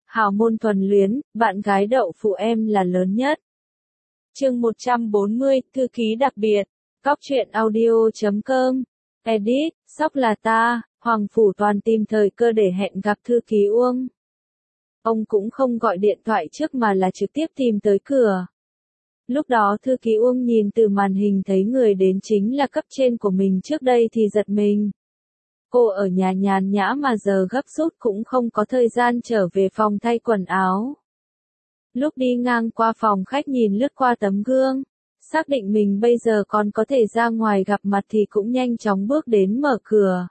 Hào môn thuần luyến, bạn gái đậu phụ em là lớn nhất. Chương 140, thư ký đặc biệt. Cóc truyện audio.com. Edit, sóc là ta, Hoàng Phủ Toàn tìm thời cơ để hẹn gặp thư ký Uông. Ông cũng không gọi điện thoại trước mà là trực tiếp tìm tới cửa. Lúc đó thư ký Uông nhìn từ màn hình thấy người đến chính là cấp trên của mình trước đây thì giật mình. Cô ở nhà nhàn nhã mà giờ gấp rút cũng không có thời gian trở về phòng thay quần áo. Lúc đi ngang qua phòng khách nhìn lướt qua tấm gương, xác định mình bây giờ còn có thể ra ngoài gặp mặt thì cũng nhanh chóng bước đến mở cửa.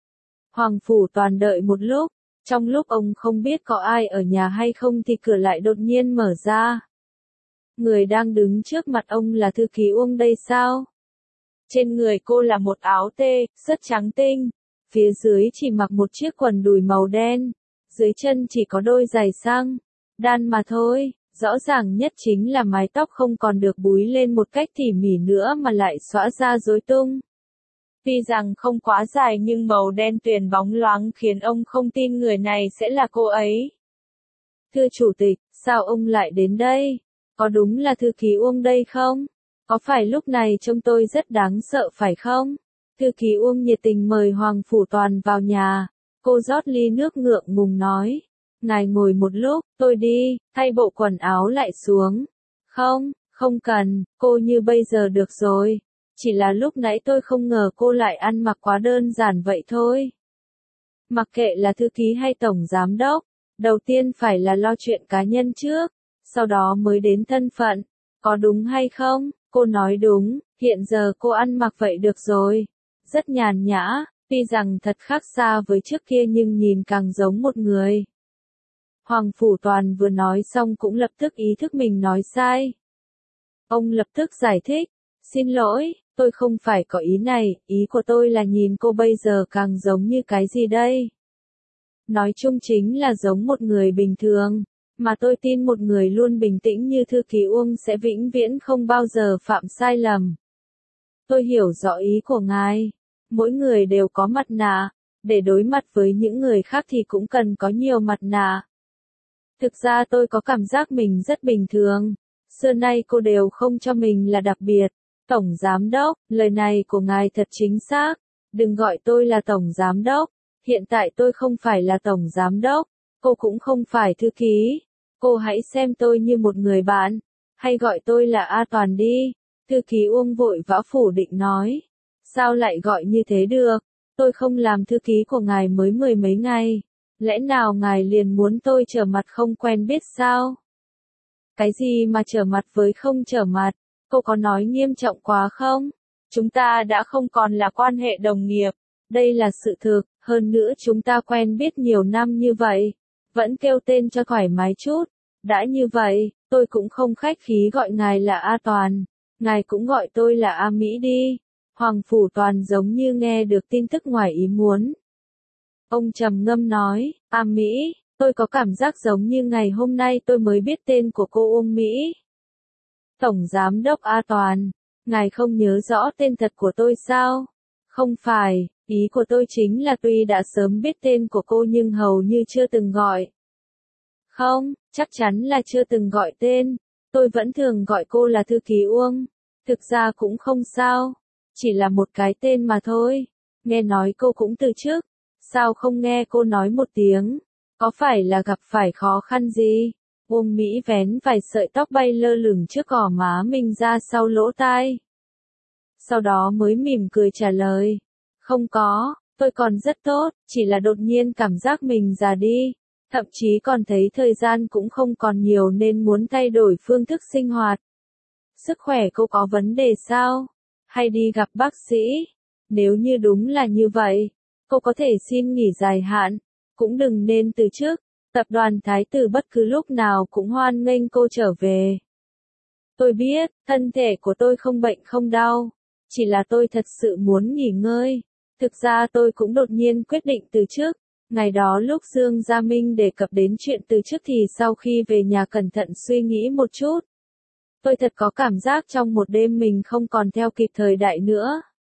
Hoàng Phủ Toàn đợi một lúc, trong lúc ông không biết có ai ở nhà hay không thì cửa lại đột nhiên mở ra. Người đang đứng trước mặt ông là thư ký Uông đây sao? Trên người cô là một áo tê, rất trắng tinh, phía dưới chỉ mặc một chiếc quần đùi màu đen, dưới chân chỉ có đôi giày xăng, đan mà thôi, rõ ràng nhất chính là mái tóc không còn được búi lên một cách tỉ mỉ nữa mà lại xõa ra rối tung. Tuy rằng không quá dài nhưng màu đen tuyền bóng loáng khiến ông không tin người này sẽ là cô ấy. Thưa chủ tịch, sao ông lại đến đây? Có đúng là thư ký Uông đây không? Có phải lúc này trông tôi rất đáng sợ phải không? Thư ký Uông nhiệt tình mời Hoàng Phủ Toàn vào nhà. Cô rót ly nước ngượng ngùng nói. Ngài ngồi một lúc, tôi đi, thay bộ quần áo lại xuống. Không, không cần, cô như bây giờ được rồi. Chỉ là lúc nãy tôi không ngờ cô lại ăn mặc quá đơn giản vậy thôi. Mặc kệ là thư ký hay tổng giám đốc, đầu tiên phải là lo chuyện cá nhân trước, sau đó mới đến thân phận. Có đúng hay không? Cô nói đúng, hiện giờ cô ăn mặc vậy được rồi. Rất nhàn nhã, tuy rằng thật khác xa với trước kia nhưng nhìn càng giống một người. Hoàng Phủ Toàn vừa nói xong cũng lập tức ý thức mình nói sai. Ông lập tức giải thích, xin lỗi, tôi không phải có ý này, ý của tôi là nhìn cô bây giờ càng giống như cái gì đây? Nói chung chính là giống một người bình thường, mà tôi tin một người luôn bình tĩnh như thư ký Uông sẽ vĩnh viễn không bao giờ phạm sai lầm. Tôi hiểu rõ ý của ngài, mỗi người đều có mặt nạ, để đối mặt với những người khác thì cũng cần có nhiều mặt nạ. Thực ra tôi có cảm giác mình rất bình thường, xưa nay cô đều không cho mình là đặc biệt. Tổng giám đốc, lời này của ngài thật chính xác, đừng gọi tôi là tổng giám đốc, hiện tại tôi không phải là tổng giám đốc, cô cũng không phải thư ký, cô hãy xem tôi như một người bạn, hay gọi tôi là A Toàn đi. Thư ký Uông vội vã phủ định nói, sao lại gọi như thế được, tôi không làm thư ký của ngài mới mười mấy ngày, lẽ nào ngài liền muốn tôi trở mặt không quen biết sao? Cái gì mà trở mặt với không trở mặt? Cô có nói nghiêm trọng quá không? Chúng ta đã không còn là quan hệ đồng nghiệp. Đây là sự thực, hơn nữa chúng ta quen biết nhiều năm như vậy. Vẫn kêu tên cho thoải mái chút. Đã như vậy, tôi cũng không khách khí gọi ngài là A Toàn. Ngài cũng gọi tôi là A Mỹ đi. Hoàng Phủ Toàn giống như nghe được tin tức ngoài ý muốn. Ông trầm ngâm nói, A Mỹ, tôi có cảm giác giống như ngày hôm nay tôi mới biết tên của cô Uông Mỹ. Tổng Giám đốc A Toàn, ngài không nhớ rõ tên thật của tôi sao? Không phải, ý của tôi chính là tuy đã sớm biết tên của cô nhưng hầu như chưa từng gọi. Không, chắc chắn là chưa từng gọi tên, tôi vẫn thường gọi cô là thư ký Uông. Thực ra cũng không sao, chỉ là một cái tên mà thôi. Nghe nói cô cũng từ chức, sao không nghe cô nói một tiếng? Có phải là gặp phải khó khăn gì? Uông Mỹ vén vài sợi tóc bay lơ lửng trước gò má mình ra sau lỗ tai. Sau đó mới mỉm cười trả lời. Không có, tôi còn rất tốt, chỉ là đột nhiên cảm giác mình già đi. Thậm chí còn thấy thời gian cũng không còn nhiều nên muốn thay đổi phương thức sinh hoạt. Sức khỏe cô có vấn đề sao? Hay đi gặp bác sĩ? Nếu như đúng là như vậy, cô có thể xin nghỉ dài hạn, cũng đừng nên từ chức. Tập đoàn Thái Tử bất cứ lúc nào cũng hoan nghênh cô trở về. Tôi biết, thân thể của tôi không bệnh không đau, chỉ là tôi thật sự muốn nghỉ ngơi. Thực ra tôi cũng đột nhiên quyết định từ chức. Ngày đó lúc Dương Gia Minh đề cập đến chuyện từ chức thì sau khi về nhà cẩn thận suy nghĩ một chút. Tôi thật có cảm giác trong một đêm mình không còn theo kịp thời đại nữa.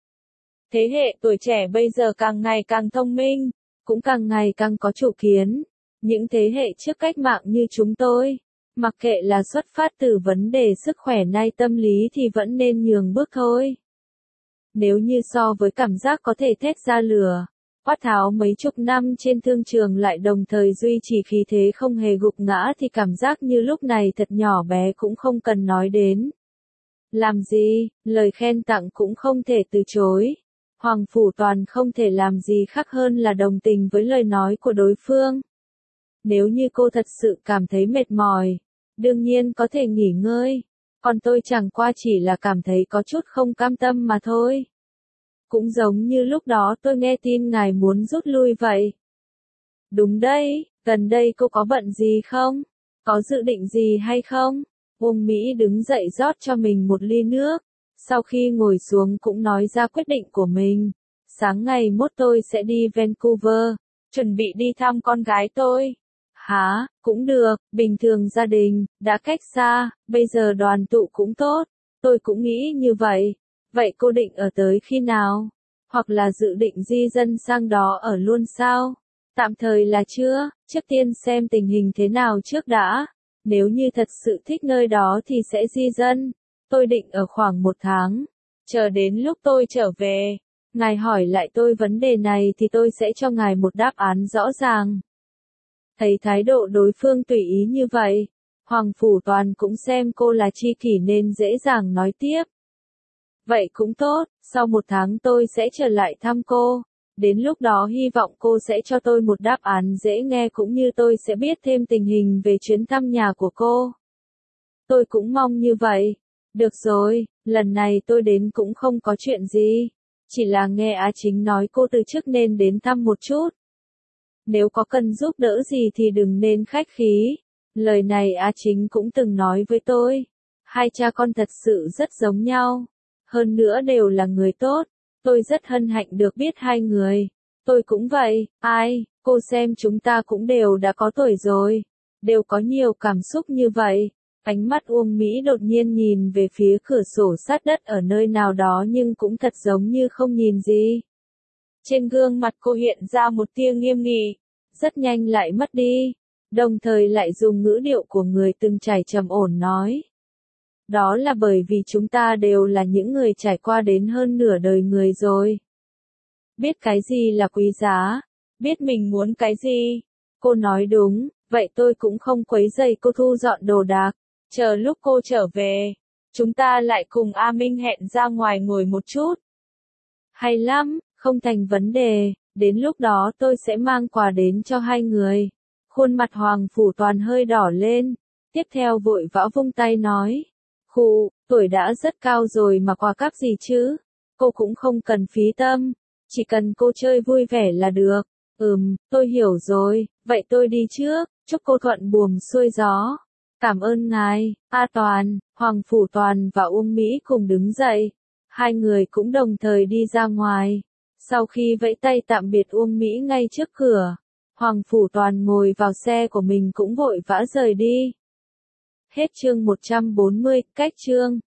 Thế hệ tuổi trẻ bây giờ càng ngày càng thông minh, cũng càng ngày càng có chủ kiến. Những thế hệ trước cách mạng như chúng tôi, mặc kệ là xuất phát từ vấn đề sức khỏe hay tâm lý thì vẫn nên nhường bước thôi. Nếu như so với cảm giác có thể thét ra lửa, quát tháo mấy chục năm trên thương trường lại đồng thời duy trì khí thế không hề gục ngã thì cảm giác như lúc này thật nhỏ bé cũng không cần nói đến. Làm gì, lời khen tặng cũng không thể từ chối. Hoàng Phủ Toàn không thể làm gì khác hơn là đồng tình với lời nói của đối phương. Nếu như cô thật sự cảm thấy mệt mỏi, đương nhiên có thể nghỉ ngơi, còn tôi chẳng qua chỉ là cảm thấy có chút không cam tâm mà thôi. Cũng giống như lúc đó tôi nghe tin ngài muốn rút lui vậy. Đúng đấy, gần đây cô có bận gì không? Có dự định gì hay không? Uông Mỹ đứng dậy rót cho mình một ly nước. Sau khi ngồi xuống cũng nói ra quyết định của mình. Sáng ngày mốt tôi sẽ đi Vancouver, chuẩn bị đi thăm con gái tôi. Hả, cũng được, bình thường gia đình, đã cách xa, bây giờ đoàn tụ cũng tốt. Tôi cũng nghĩ như vậy. Vậy cô định ở tới khi nào? Hoặc là dự định di dân sang đó ở luôn sao? Tạm thời là chưa, trước tiên xem tình hình thế nào trước đã. Nếu như thật sự thích nơi đó thì sẽ di dân. Tôi định ở khoảng 1 tháng. Chờ đến lúc tôi trở về, ngài hỏi lại tôi vấn đề này thì tôi sẽ cho ngài một đáp án rõ ràng. Thấy thái độ đối phương tùy ý như vậy, Hoàng Phủ Toàn cũng xem cô là tri kỷ nên dễ dàng nói tiếp. Vậy cũng tốt, sau 1 tháng tôi sẽ trở lại thăm cô. Đến lúc đó hy vọng cô sẽ cho tôi một đáp án dễ nghe cũng như tôi sẽ biết thêm tình hình về chuyến thăm nhà của cô. Tôi cũng mong như vậy. Được rồi, lần này tôi đến cũng không có chuyện gì. Chỉ là nghe Á Chính nói cô từ trước nên đến thăm một chút. Nếu có cần giúp đỡ gì thì đừng nên khách khí. Lời này Á Chính cũng từng nói với tôi. Hai cha con thật sự rất giống nhau. Hơn nữa đều là người tốt. Tôi rất hân hạnh được biết hai người. Tôi cũng vậy, ai, cô xem chúng ta cũng đều đã có tuổi rồi. Đều có nhiều cảm xúc như vậy. Ánh mắt Uông Mỹ đột nhiên nhìn về phía cửa sổ sát đất ở nơi nào đó nhưng cũng thật giống như không nhìn gì. Trên gương mặt cô hiện ra một tia nghiêm nghị, rất nhanh lại mất đi, đồng thời lại dùng ngữ điệu của người từng trải trầm ổn nói. Đó là bởi vì chúng ta đều là những người trải qua đến hơn nửa đời người rồi. Biết cái gì là quý giá, biết mình muốn cái gì. Cô nói đúng, vậy tôi cũng không quấy rầy cô thu dọn đồ đạc. Chờ lúc cô trở về, chúng ta lại cùng A Minh hẹn ra ngoài ngồi một chút. Hay lắm, không thành vấn đề, đến lúc đó tôi sẽ mang quà đến cho hai người. Khuôn mặt Hoàng Phủ Toàn hơi đỏ lên, tiếp theo vội vã vung tay nói. Khụ, tuổi đã rất cao rồi mà quà cáp gì chứ? Cô cũng không cần phí tâm, chỉ cần cô chơi vui vẻ là được. Tôi hiểu rồi, vậy tôi đi trước, chúc cô thuận buồm xuôi gió. Cảm ơn ngài, A Toàn, Hoàng Phủ Toàn và Uông Mỹ cùng đứng dậy. Hai người cũng đồng thời đi ra ngoài. Sau khi vẫy tay tạm biệt Uông Mỹ ngay trước cửa, Hoàng Phủ Toàn ngồi vào xe của mình cũng vội vã rời đi. Hết chương 140, cách chương.